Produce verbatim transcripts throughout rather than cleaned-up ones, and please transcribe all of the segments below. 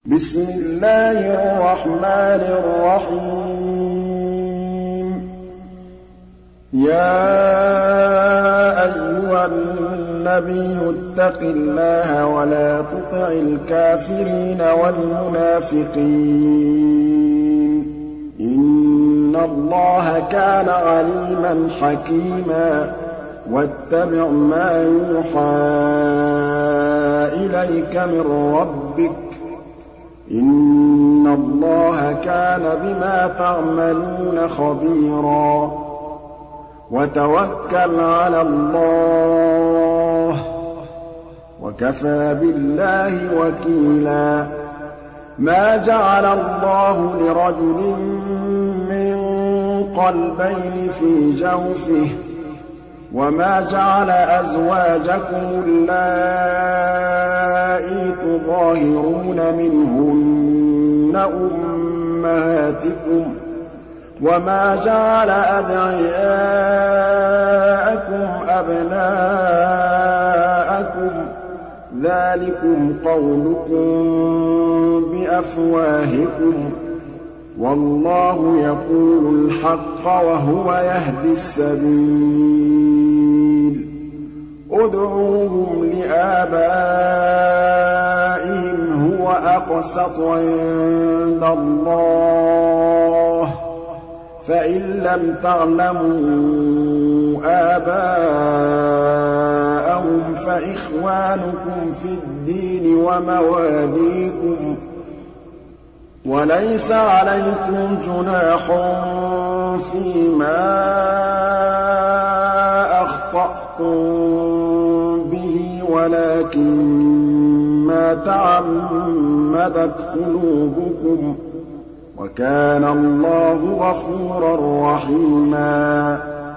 بسم الله الرحمن الرحيم يا أيها النبي اتق الله ولا تطع الكافرين والمنافقين إن الله كان عليما حكيما واتبع ما يوحى إليك من ربك إن الله كان بما تعملون خبيرا وتوكل على الله وكفى بالله وكيلا ما جعل الله لرجل من قلبين في جوفه وما جعل أزواجكم اللائي تظاهرون منهن أمهاتكم وما جعل أدعياءكم أبناءكم ذلكم قولكم بأفواهكم والله يقول الحق وهو يهدي السبيل ادعوهم لآبائهم هو أقسط عند الله فإن لم تعلموا آباءهم فإخوانكم في الدين ومواليكم وليس عليكم جناح فيما أخطأتم به ولكن ما تعمدت قلوبكم وكان الله غفورا رحيما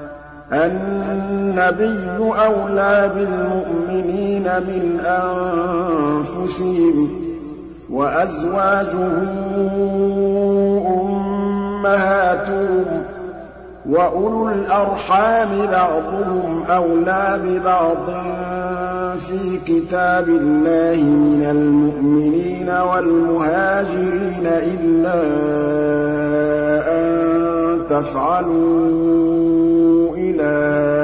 النبي أولى بالمؤمنين من أنفسهم وأزواجه أمهاتهم وأولو الأرحام بعضهم أولى ببعض في كتاب الله من المؤمنين والمهاجرين إلا أن تفعلوا إلى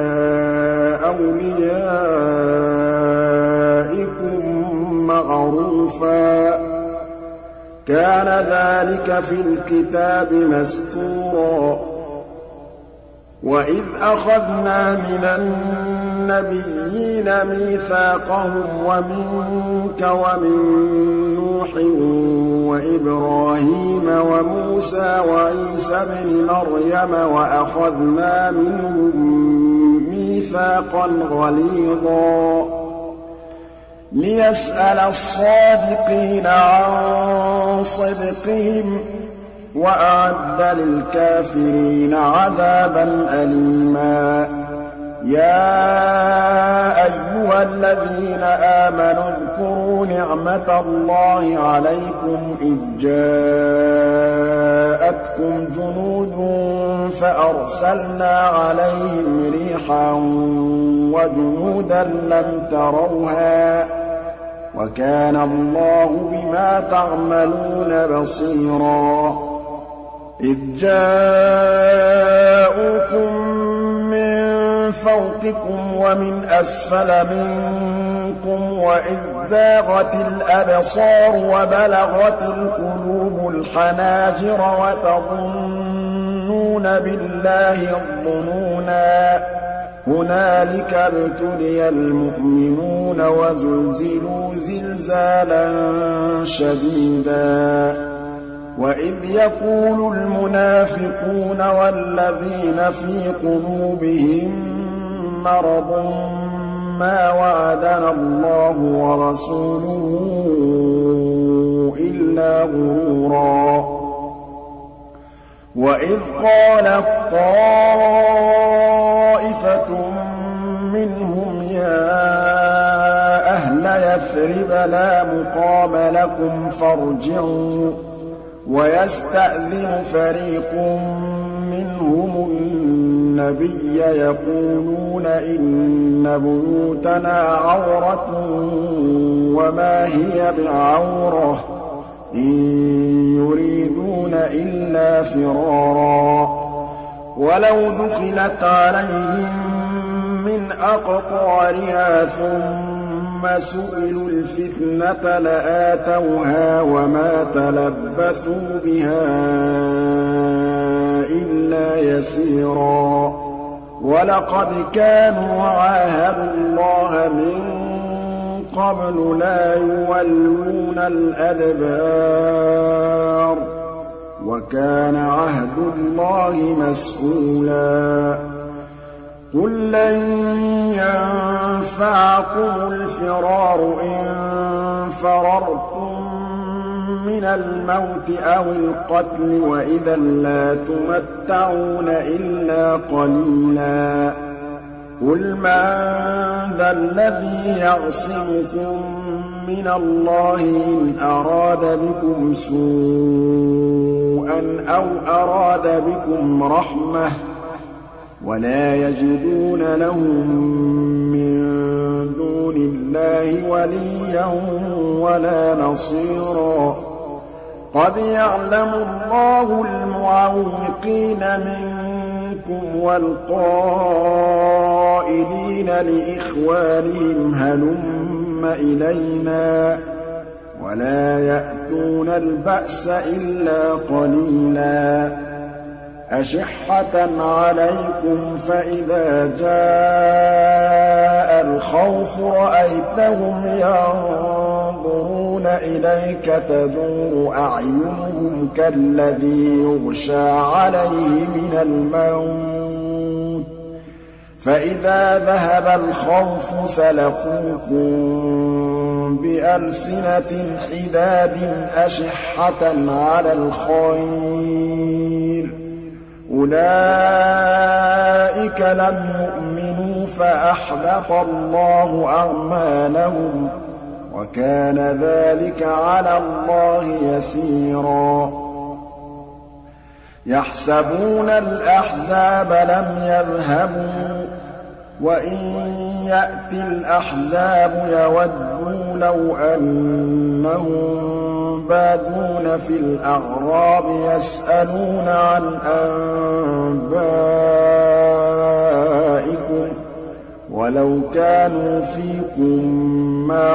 أوليائكم معروفا كان ذلك في الكتاب مسطورا وإذ أخذنا من النبيين ميثاقهم ومنك ومن نوح وإبراهيم وموسى وعيسى ابن مريم وأخذنا منهم ميثاقا غليظا ليسأل الصادقين عن صدقهم وأعد للكافرين عذابا أليما يا أيها الذين آمنوا اذكروا نعمة الله عليكم إذ جاءتكم جنود فأرسلنا عليهم ريحا وجنودا لم تروها وكان الله بما تعملون بصيرا إذ جاءوكم من فوقكم ومن أسفل منكم وإذ زاغت الأبصار وبلغت القلوب الحناجر وتظنون بالله الظنونا هنالك ابتلي المؤمنون وزلزلوا زلزالا شديدا وإذ يقول المنافقون والذين في قلوبهم مرض ما وعدنا الله ورسوله إلا غرورا وإذ قالت طائفة منهم يا أهل يثرب لا مقام لكم فارجعوا ويستأذن فريق منهم النبي يقولون إن بيوتنا عورة وما هي بعورة إِن يُرِيدُونَ إِلَّا فِرَارًا وَلَوْ دُخِلَتْ عَلَيْهِم مِّنْ أَقْطَارِهَا ثُمَّ سُئِلُوا الْفِتْنَةَ لَآتَوْهَا وَمَا تَلَبَّثُوا بِهَا إِلَّا يَسِيرًا وَلَقَدْ كَانُوا عَاهَدُوا اللَّهَ مِن قَبْلُ لَا يُوَلُّونَ الْأَدْبَارَ وَكَانَ عَهْدُ اللَّهِ مَسْئُولًا قُل لَّن يَنفَعَكُمُ الْفِرَارُ إِن فَرَرْتُم مِّنَ الْمَوْتِ أَوِ الْقَتْلِ وَإِذًا لَّا تُمَتَّعُونَ إِلَّا قَلِيلًا قُلْ مَن ذَا الَّذِي يَعْصِمُكُم مِّنَ اللَّهِ إِنْ أَرَادَ بِكُمْ سُوءًا أَوْ أَرَادَ بِكُمْ رَحْمَةً وَلَا يَجِدُونَ لَهُم مِّن دُونِ اللَّهِ وَلِيًّا وَلَا نَصِيرًا قَدْ يَعْلَمُ اللَّهُ الْمُعَوِّقِينَ مِنكُمْ وَالْقَائِلِينَ لِإِخْوَانِهِمْ هَلُمَّ إِلَيْنَا وَلَا يَأْتُونَ الْبَأْسَ إِلَّا قَلِيلًا أَشِحَّةً عَلَيْكُمْ فَإِذَا جَاءَ الْخَوْفُ رَأَيْتَهُمْ يَنظُرُونَ إِلَيْكَ تَدُورُ أَعْيُنُهُمْ كَالَّذِي يُغْشَىٰ عَلَيْهِ مِنَ الْمَوْتِ فَإِذَا ذَهَبَ الْخَوْفُ سَلَقُوكُم بِأَلْسِنَةٍ حِدَادٍ أَشِحَّةً عَلَى الْخَيْرِ أُولَٰئِكَ لَمْ يُؤْمِنُوا فَأَحْبَطَ اللَّهُ أَعْمَالَهُمْ وَكَانَ ذَٰلِكَ عَلَى اللَّهِ يَسِيرًا يَحْسَبُونَ الْأَحْزَابَ لَمْ يَذْهَبُوا وَإِن يَأْتِ الْأَحْزَابُ يَوَدُّوا لَوْ أَنَّهُم بادون في الأعراب يسألون عن أنبائكم ولو كانوا فيكم ما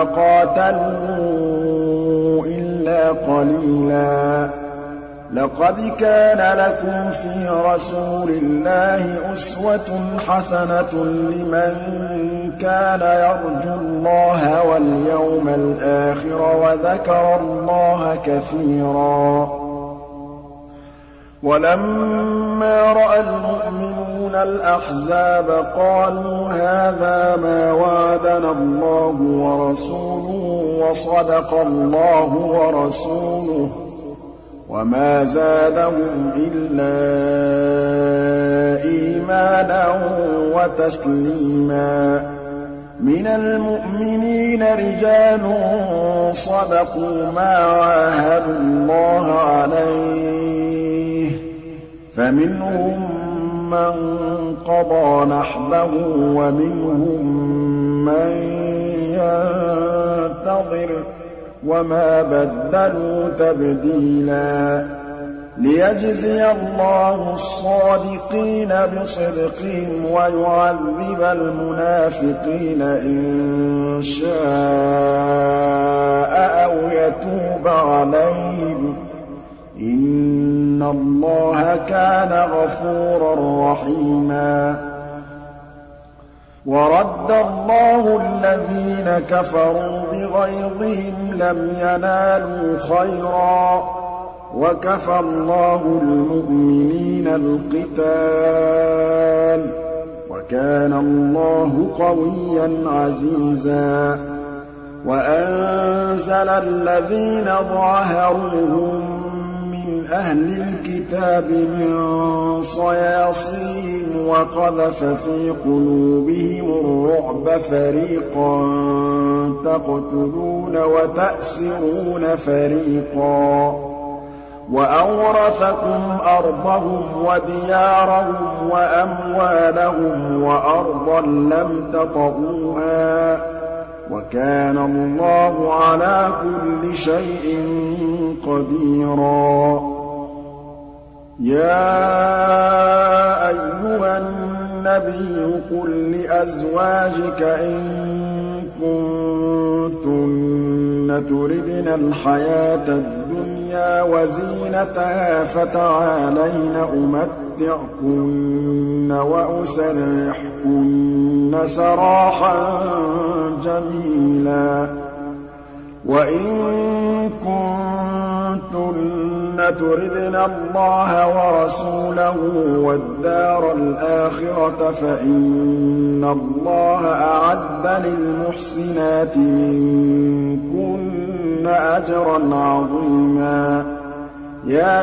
قاتلوا إلا قليلا لقد كان لكم في رسول الله أسوة حسنة لمن كان يرجو الله واليوم الآخر وذكر الله كثيرا ولما رأى المؤمنون الأحزاب قالوا هذا ما وعدنا الله ورسوله وصدق الله ورسوله وما زادهم إلا إيمانا وتسليما من المؤمنين رجال صدقوا ما عاهدوا الله عليه فمنهم من قضى نحبه ومنهم من ينتظر وما بدلوا تبديلا ليجزي الله الصادقين بصدقهم ويعذب المنافقين إن شاء أو يتوب عليهم إن الله كان غفورا رحيما ورد الله الذين كفروا بغيظهم لم ينالوا خيرا وكفى الله المؤمنين القتال وكان الله قويا عزيزا وأنزل الذين ظاهروهم من أهل الكتاب من صياصيهم وقذف في قلوبهم الرعب فريقا تقتلون وتأسرون فريقا وأورثكم أرضهم وديارهم وأموالهم وأرضا لم تطئوها وَكَانَ اللَّهُ عَلَىٰ كُلِّ شَيْءٍ قَدِيرًا يَا أَيُّهَا النَّبِيُّ قُل لِّأَزْوَاجِكَ إِن كُنتُنَّ تُرِدْنَ الْحَيَاةَ الدُّنْيَا وَزِينَتَهَا فَتَعَالَيْنَ أُمَتِّعْكُنَّ وَأُسَرِّحْكُنَّ سَرَاحًا جَمِيلًا وَإِن كُنتُنَّ تُرِدْنَ اللَّهَ وَرَسُولَهُ وَالدَّارَ الْآخِرَةَ فَإِنَّ اللَّهَ أَعَدَّ لِلْمُحْسِنَاتِ مِنكُنَّ أَجْرًا عَظِيمًا يَا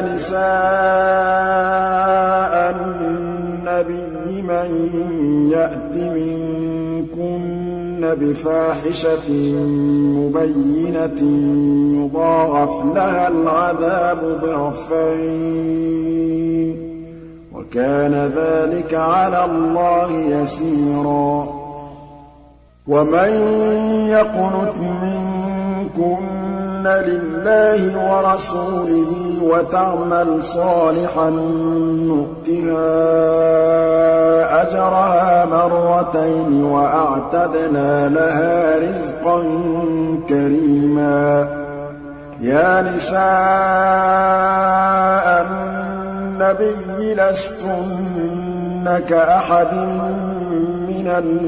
نِسَاءَ النَّبِيِّ مَن يَأْتِ مِنكُنَّ بِفَاحِشَةٍ مُّبَيِّنَةٍ يُضَاعَفْ لَهَا الْعَذَابُ ضِعْفَيْنِ ۚ وَكَانَ ذَٰلِكَ عَلَى اللَّهِ يَسِيرًا وَمَن يَقْنُتْ مِنكُنَّ لِلَّهِ وَرَسُولِهِ وَتَعْمَلْ صَالِحًا نُّؤْتِهَا أَجْرَهَا مَرَّتَيْنِ وَأَعْتَدْنَا لَهَا رِزْقًا كَرِيمًا يَا نِسَاءَ النَّبِيِّ لَسْتُنَّ كَأَحَدٍ مِّنَ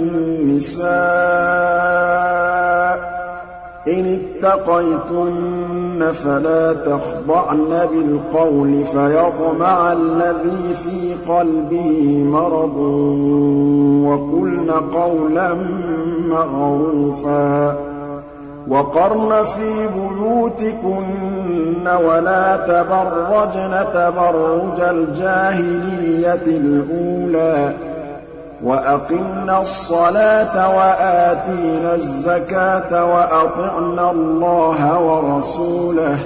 النِّسَاءِ إِنِ اتَّقَيْتُنَّ فَلَا تَخْضَعْنَ بِالْقَوْلِ فَيَطْمَعَ الَّذِي فِي قَلْبِهِ مَرَضٌ وَقُلْنَ قَوْلًا مَّعْرُوفًا وَقَرْنَ فِي بُيُوتِكُنَّ وَلَا تَبَرَّجْنَ تَبَرُّجَ الْجَاهِلِيَّةِ الْأُولَىٰ وَأَقِمْنَ الصَّلَاةَ وَآتِينَ الزَّكَاةَ وَأَطِعْنَ اللَّهَ وَرَسُولَهُ ۚ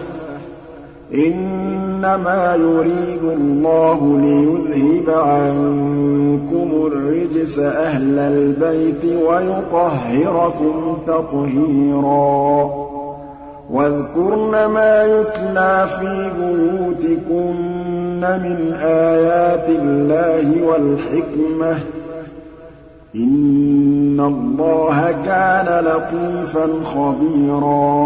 إِنَّمَا يُرِيدُ اللَّهُ لِيُذْهِبَ عَنكُمُ الرِّجْسَ أَهْلَ الْبَيْتِ وَيُطَهِّرَكُمْ تَطْهِيرًا وَاذْكُرْنَ مَا يُتْلَىٰ فِي بُيُوتِكُنَّ مِنْ آيَاتِ اللَّهِ وَالْحِكْمَةِ ۚ إِنَّ اللَّهَ كَانَ لَطِيفًا خَبِيرًا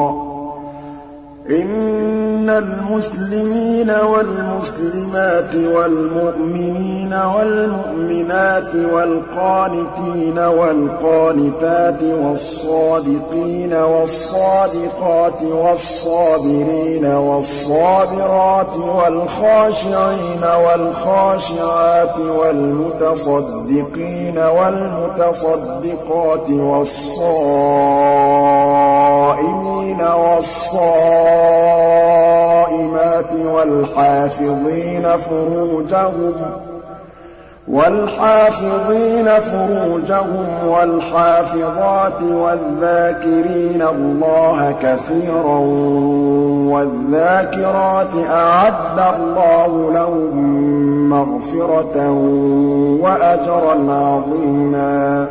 إِنَّ الْمُسْلِمِينَ وَالْمُسْلِمَاتِ وَالْمُؤْمِنِينَ وَالْمُؤْمِنَاتِ وَالْقَانِتِينَ وَالْقَانِتَاتِ وَالصَّادِقِينَ وَالصَّادِقَاتِ وَالصَّابِرِينَ وَالصَّابِرَاتِ وَالْخَاشِعِينَ وَالْخَاشِعَاتِ وَالْمُتَصَدِّقِينَ وَالْمُتَصَدِّقَاتِ وَالصَّائِمِينَ وَالصَّائِمَاتِ وَالْحَافِظِينَ فُرُوجَهُمْ وَالْحَافِظِينَ فُرُوجَهُمْ وَالْحَافِظَاتِ وَالذَّاكِرِينَ اللَّهَ كَثِيرًا وَالذَّاكِرَاتِ أَعَدَّ اللَّهُ لَهُم مَّغْفِرَةً وَأَجْرًا عَظِيمًا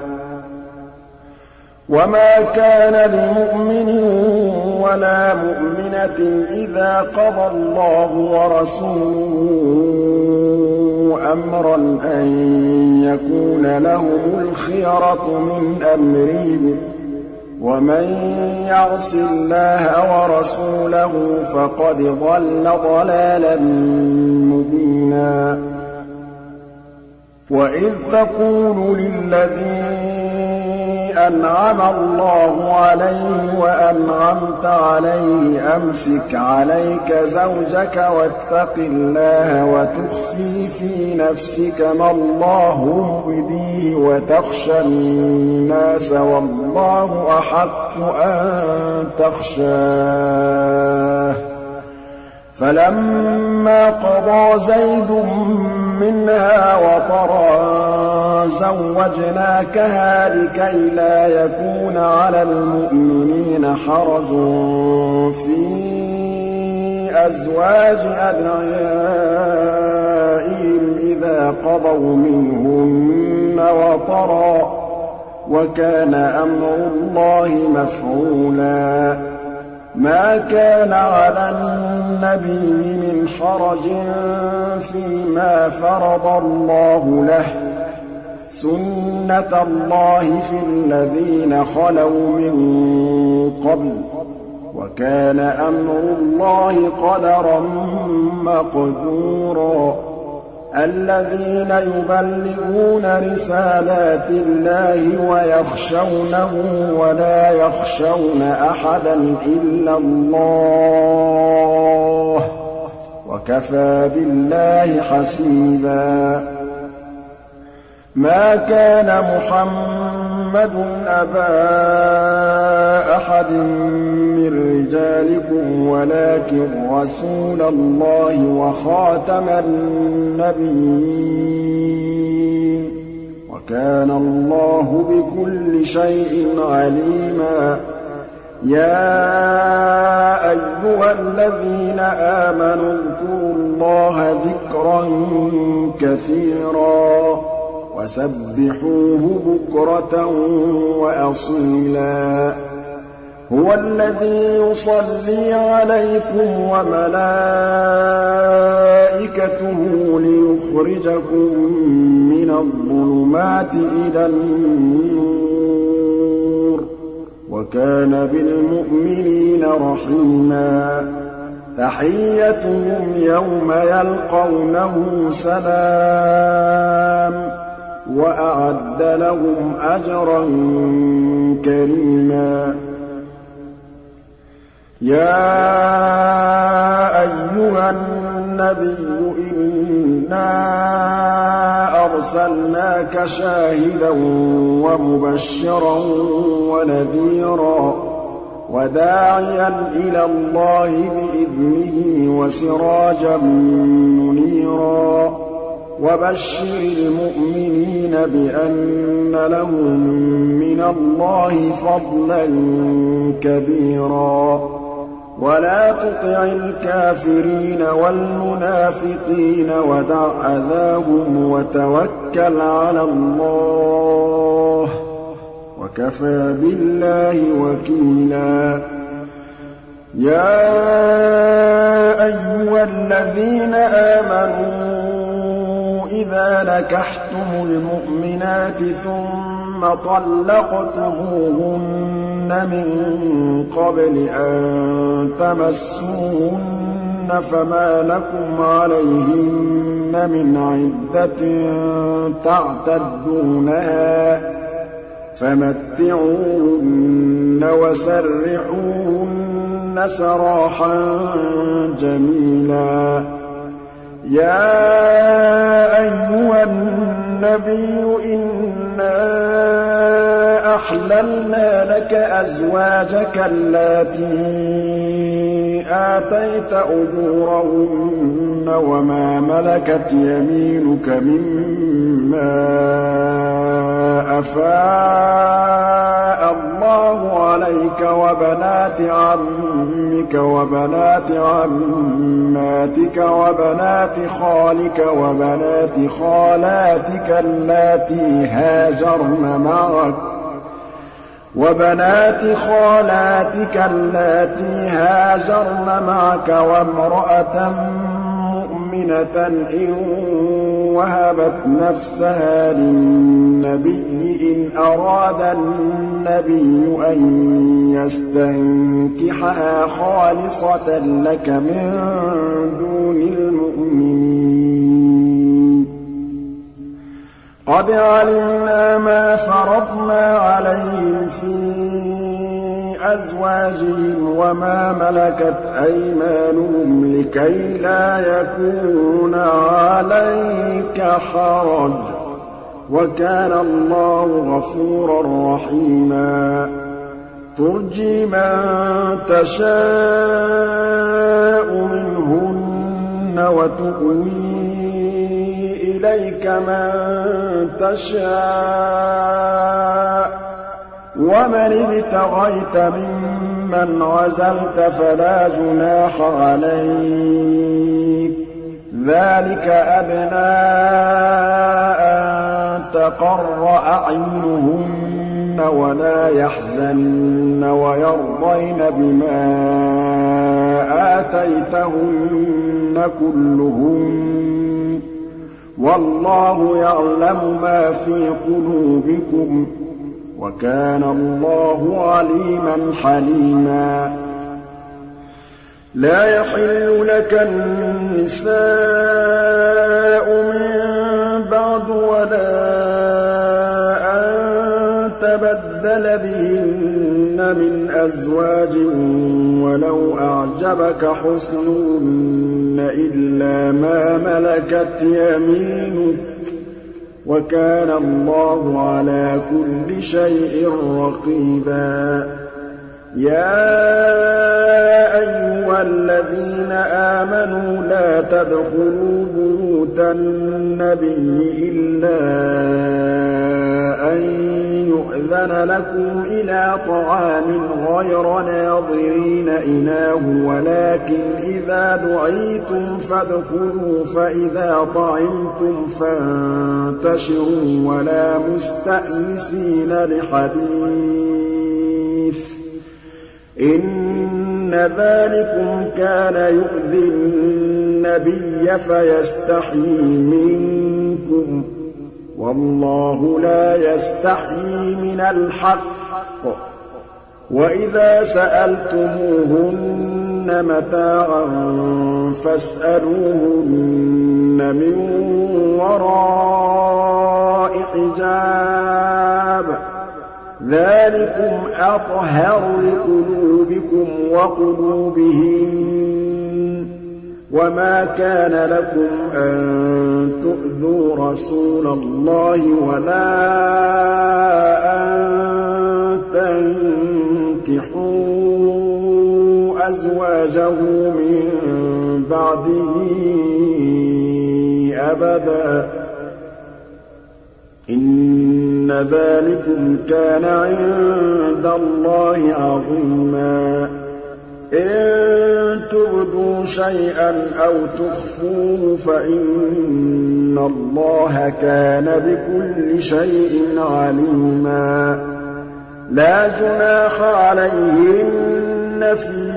وَمَا كَانَ لِمُؤْمِنٍ وَلَا مُؤْمِنَةٍ إِذَا قَضَى اللَّهُ وَرَسُولُهُ أَمْرًا أَن يَكُونَ لَهُمُ الْخِيَرَةُ مِنْ أَمْرِهِمْ ۗ وَمَن يَعْصِ اللَّهَ وَرَسُولَهُ فَقَدْ ضَلَّ ضَلَالًا مُّبِينًا وَإِذْ تَقُولُ لِلَّذِي أَنْعَمَ اللَّهُ عَلَيْهِ وَأَنْعَمْتَ عَلَيْهِ أَمْسِكْ عَلَيْكَ زَوْجَكَ وَاتَّقِ اللَّهَ وَتُخْفِي فِي نَفْسِكَ مَا اللَّهُ مُبْدِيهِ وَتَخْشَى النَّاسَ وَاللَّهُ أَحَقُّ أَن تَخْشَاهُ فَلَمَّا قَضَىٰ زَيْدٌ مِّنْهَا وَطَرًا زَوَّجْنَاكَهَا لِكَيْ لَا يَكُونَ عَلَى الْمُؤْمِنِينَ حَرَجٌ فِي أَزْوَاجِ أَدْعِيَائِهِمْ إِذَا قَضَوْا مِنْهُنَّ وَطَرًا ۚ وَكَانَ أَمْرُ اللَّهِ مَفْعُولًا مَا كَانَ عَلَى النَّبِيِّ مِنْ حَرَجٍ فِيمَا فَرَضَ اللَّهُ لَهُ سُنَّةَ اللَّهِ فِي الَّذِينَ خَلَوْا مِن قَبْلُ وَكَانَ أَمْرُ اللَّهِ قَدَرًا مَّقْدُورًا الَّذِينَ يُبَلِّغُونَ رِسَالَاتِ اللَّهِ وَيَخْشَوْنَهُ وَلَا يَخْشَوْنَ أَحَدًا إِلَّا اللَّهَ ۗ وَكَفَىٰ بِاللَّهِ حَسِيبًا مَا كَانَ مُحَمَّدٌ أَبَا أَحَدٍ مِّن رِّجَالِكُمْ وَلَٰكِن رَّسُولَ اللَّهِ وَخَاتَمَ النَّبِيِّينَ ۗ وَكَانَ اللَّهُ بِكُلِّ شَيْءٍ عَلِيمًا يَا أَيُّهَا الَّذِينَ آمَنُوا اذْكُرُوا اللَّهَ ذِكْرًا كَثِيرًا وَسَبِّحُوهُ بُكْرَةً وَأَصِيلًا هُوَ الَّذِي يُصَلِّي عَلَيْكُمْ وَمَلَائِكَتُهُ لِيُخْرِجَكُم مِّنَ الظُّلُمَاتِ إِلَى النُّورِ ۚ وَكَانَ بِالْمُؤْمِنِينَ رَحِيمًا تَحِيَّتُهُمْ يَوْمَ يَلْقَوْنَهُ سَلَامٌ وَأَعَدَّ لَهُمْ أَجْرًا كَرِيمًا يَا أَيُّهَا النَّبِيُّ إِنَّا أَرْسَلْنَاكَ شَاهِدًا وَمُبَشِّرًا وَنَذِيرًا وَدَاعِيًا إِلَى اللَّهِ بِإِذْنِهِ وَسِرَاجًا مُّنِيرًا وَبَشِّرِ الْمُؤْمِنِينَ بِأَنَّ لَهُم مِّنَ اللَّهِ فَضْلًا كَبِيرًا وَلَا تُطِعِ الْكَافِرِينَ وَالْمُنَافِقِينَ وَدَعْ أَذَاهُمْ وَتَوَكَّلْ عَلَى اللَّهِ ۚ وَكَفَىٰ بِاللَّهِ وَكِيلًا يَا أَيُّهَا الَّذِينَ آمَنُوا إِذَا نَكَحْتُمُ الْمُؤْمِنَاتِ ثُمَّ طَلَّقْتُمُوهُنَّ مِن قَبْلِ أَن تَمَسُّوهُنَّ فَمَا لَكُمْ عَلَيْهِنَّ مِنْ عِدَّةٍ تَعْتَدُّونَهَا فَمَتِّعُوهُنَّ وَسَرِّحُوهُنَّ سَرَاحًا جَمِيلًا يَا أَيُّهَا النَّبِيُّ إِنَّا أَحْلَلْنَا لَكَ أَزْوَاجَكَ اللَّاتِي آتَيْتَ أُجُورَهُنَّ وَمَا مَلَكَتْ يَمِينُكَ مِمَّا أَفَاءَ اللَّهُ عَلَيْكَ وَبَنَاتِ عَمِّكَ وَبَنَاتِ عَمَّاتِكَ وَبَنَاتِ خَالِكَ وَبَنَاتِ خَالَاتِكَ اللَّاتِي هَاجَرْنَ مَعَكَ وَبَنَاتِ خَالَاتِكَ اللَّاتِي هَاجَرْنَ مَعَكَ وَامْرَأَةً مُّؤْمِنَةً إِن وَهَبَتْ نَفْسَهَا لِلنَّبِيِّ إِنْ أَرَادَ النَّبِيُّ أَن يَسْتَنكِحَهَا خَالِصَةً لَّكَ مِن دُونِ الْمُؤْمِنِينَ قَدْ عَلِمْنَا مَا فَرَضْنَا عَلَيْهِمْ فِي أَزْوَاجِهِمْ وَمَا مَلَكَتْ أَيْمَانُهُمْ لِكَيْلَا يَكُونَ عَلَيْكَ حَرَجٌ ۗ وَكَانَ اللَّهُ غَفُورًا رَّحِيمًا تُرْجِي مَن تَشَاءُ مِنْهُنَّ وَتُؤْوِي إِلَيْكَ مَن تَشَاءُ ۖ وَمَنِ ابْتَغَيْتَ مِمَّنْ عَزَلْتَ فَلَا جُنَاحَ عَلَيْكَ ۚ ذَٰلِكَ أَدْنَىٰ أَن تَقَرَّ أَعْيُنُهُنَّ ولا يحزنن ويرضين بما آتيتهن كلهم والله يعلم ما في قلوبكم وكان الله عليما حليما لا يحل لك النساء من بعد ولا أن تبدل بهن من أزواج ولو أعجبك حسنهن إلا ما ملكت يمينك وكان الله على كل شيء رقيبا يا أيها الذين آمنوا لا تدخلوا بيوت النبي إلا أن يؤذن لكم إلى طعام غير ناظرين إناه ولكن إذا دعيتم فادخلوا فإذا طعمتم فانتشروا ولا مستأنسين لحديث إن ذلكم كان يؤذي النبي فيستحيي منكم والله لا يستحيي من الحق وإذا سألتموهن متاعا فاسألوهن من وراء حجاب ذلكم أطهر لقلوبكم وقلوبهم وما كان لكم أن تؤذوا رسول الله ولا أن تنكحوا أزواجه من بعده أبدا إن ذلكم كان عند الله عظيما إن تبدوا شيئا أو تخفوه فإن الله كان بكل شيء عليما لا جناح عليهن في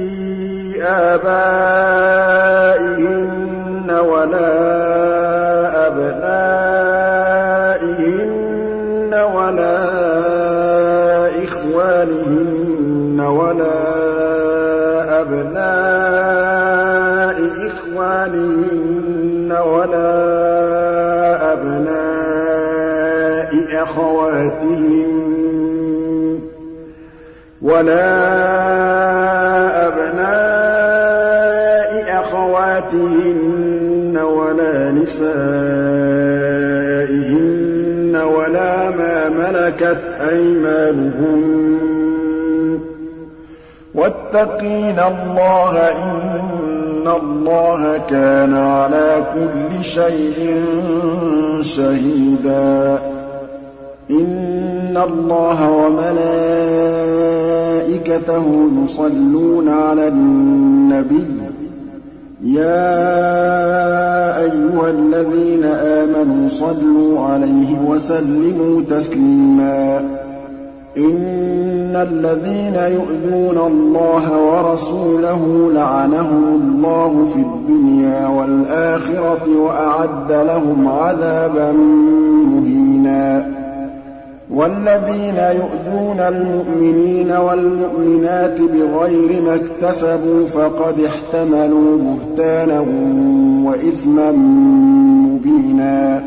آبائهن ولا أبنائهن ولا إخوانهن ولا أبناء إخوانهن ولا أبناء أخواتهن ولا أبناء أخواتهن ولا نسائهن ولا ما ملكت أيمانهن واتقين الله إن الله كان على كل شيء شهيدا إن الله وملائكته يصلون على النبي يا أيها الذين آمنوا صلوا عليه وسلموا تسليما إن الذين يؤذون الله ورسوله لعنهم الله في الدنيا والآخرة وأعد لهم عذابا مهينا والذين يؤذون المؤمنين والمؤمنات بغير ما اكتسبوا فقد احتملوا بهتانا وإثما مبينا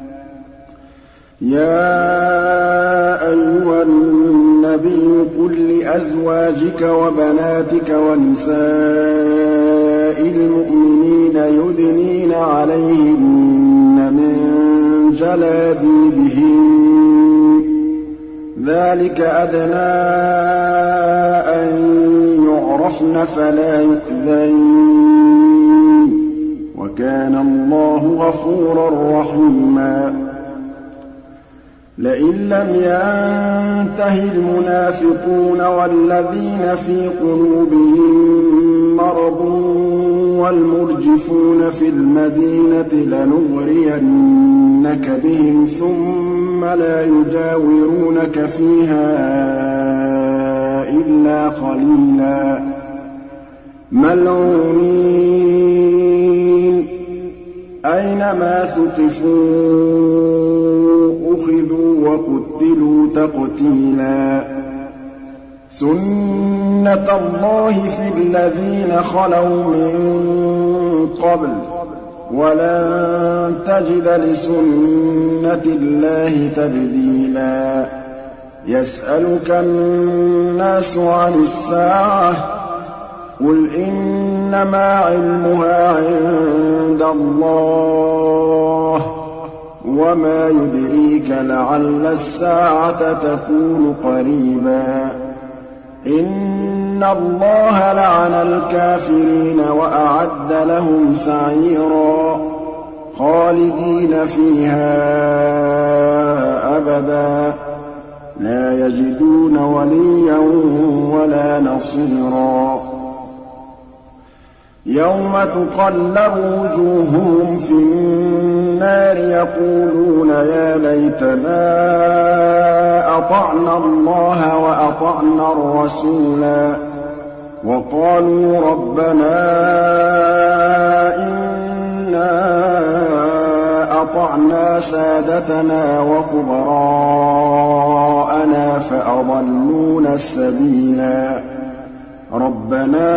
يا أيها النبي قل لأزواجك وبناتك ونساء المؤمنين يدنين عليهن من جلابيبهن ذلك أدنى أن يعرفن فلا يؤذين وكان الله غفورا رحيما لئن لم ينته المنافقون والذين في قلوبهم مرض وَالْمُرْجِفُونَ فِي الْمَدِينَةِ لَنُغْرِيَنَّكَ بِهِمْ ثُمَّ لَا يُجَاوِرُونَكَ فِيهَا إِلَّا قَلِيلًا مَّلْعُونِينَ أَيْنَمَا ثُقِفُوا أُخِذُوا وَقُتِّلُوا تَقْتِيلًا سُنَّةَ اللَّهِ فِي الَّذِينَ خَلَوْا مِن قَبْلُ وَلَن تَجِدَ لِسُنَّةِ اللَّهِ تَبْدِيلًا يَسْأَلُكَ النَّاسُ عَنِ السَّاعَةِ قُلْ إِنَّمَا عِلْمُهَا عِندَ اللَّهِ وَمَا يُدْرِيكَ لَعَلَّ السَّاعَةَ تَكُونُ قَرِيبًا إِنَّ اللَّهَ لَعَنَ الْكَافِرِينَ وَأَعَدَّ لَهُمْ سَعِيرًا خَالِدِينَ فِيهَا أَبَدًا لَّا يَجِدُونَ وَلِيًّا وَلَا نَصِيرًا يَوْمَ تُقَلَّبُ وُجُوهُهُمْ فِي النَّارِ يَقُولُونَ يَا لَيْتَنَا أَطَعْنَا اللَّهَ وَأَطَعْنَا الرَّسُولَا وَقَالُوا رَبَّنَا إِنَّا أَطَعْنَا سَادَتَنَا وَكُبَرَاءَنَا فَأَضَلُّونَا السَّبِيلَا رَبَّنَا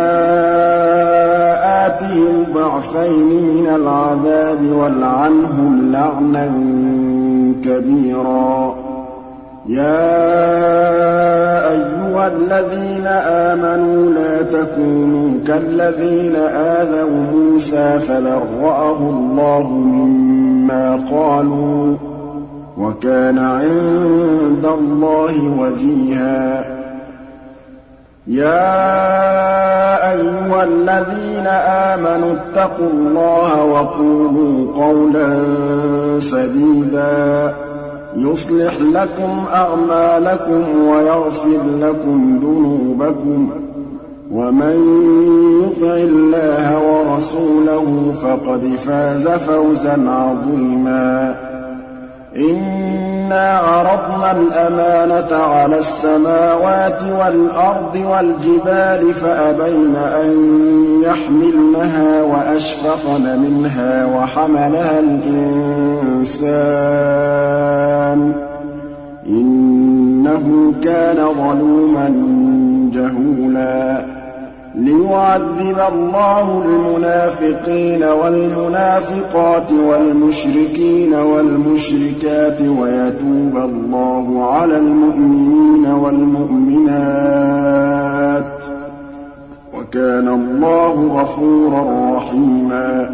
آتِهِمْ ضِعْفَيْنِ مِنَ الْعَذَابِ وَالْعَنْهُمْ لَعْنًا كَبِيرًا يَا أَيُّهَا الَّذِينَ آمَنُوا لَا تَكُونُوا كَالَّذِينَ آذَوْا مُوسَىٰ فَبَرَّأَهُ اللَّهُ مِمَّا قَالُوا وَكَانَ عِندَ اللَّهِ وَجِيهًا يَا أَيُّهَا الَّذِينَ آمَنُوا اتَّقُوا اللَّهَ وَقُولُوا قَوْلًا سَدِيدًا يُصْلِحْ لَكُمْ أَعْمَالَكُمْ وَيَغْفِرْ لَكُمْ ذُنُوبَكُمْ وَمَن يُطِعِ اللَّهَ وَرَسُولَهُ فَقَدْ فَازَ فَوْزًا عَظِيمًا إِنَّا عَرَضْنَا الْأَمَانَةَ عَلَى السَّمَاوَاتِ وَالْأَرْضِ وَالْجِبَالِ فَأَبَيْنَ أَن يَحْمِلْنَهَا وَأَشْفَقْنَ مِنْهَا وَحَمَلَهَا الْإِنسَانُ إِنَّهُ كَانَ ظَلُومًا جَهُولًا لِيُعَذِّبَ اللَّهُ الْمُنَافِقِينَ وَالْمُنَافِقَاتِ وَالْمُشْرِكِينَ وَالْمُشْرِكَاتِ وَيَتُوبَ اللَّهُ عَلَى الْمُؤْمِنِينَ وَالْمُؤْمِنَاتِ وَكَانَ اللَّهُ غَفُورًا رَّحِيمًا